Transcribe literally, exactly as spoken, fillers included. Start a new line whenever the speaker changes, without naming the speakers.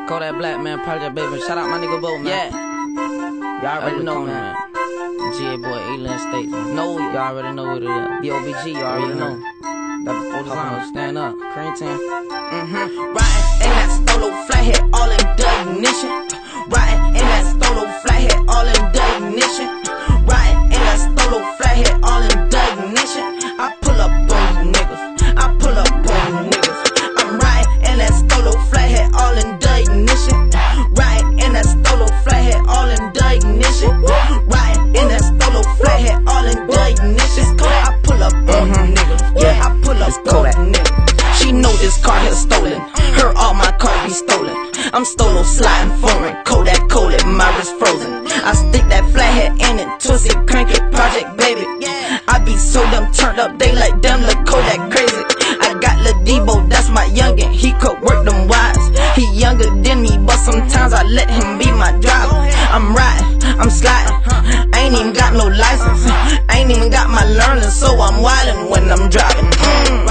Kodak Black, man, Project Baby. Shout out my nigga Bo, man. Yeah. Y'all already know, man. G A boy, Alien States. No, y'all already know what it is. B O B G, y'all already know. Got the full design, stand up. Cream team. Mm-hmm.
Riding in that Stolo flathead, all in the ignition. Riding in that Stolo flathead, all in the ignition. Riding in that Stolo flathead, all in the ignition. I pull up on you niggas. I pull up on you niggas. I'm riding in that Stolo flathead, all in the ignition. Riding in that Stolo flathead, all in the ignition. Riding in that Stolo flathead, all in the ignition. I pull up on you niggas. Yeah, I pull up on you niggas. She know this car here stolen. Her all my car be stolen. I'm Stolo sliding foreign. Kodak Kodak, my wrist frozen. I stick that flathead in it, twist it, crank it, Project Baby. I be so damn turned up, they like damn look Kodak crazy. I got Lil Debo, that's my youngin'. He could work them wires. He younger than me, but sometimes I let him be my driver. I'm riding, I'm sliding. I ain't even got no license. I ain't even got my learning, so I'm wildin' when I'm driving. Mm.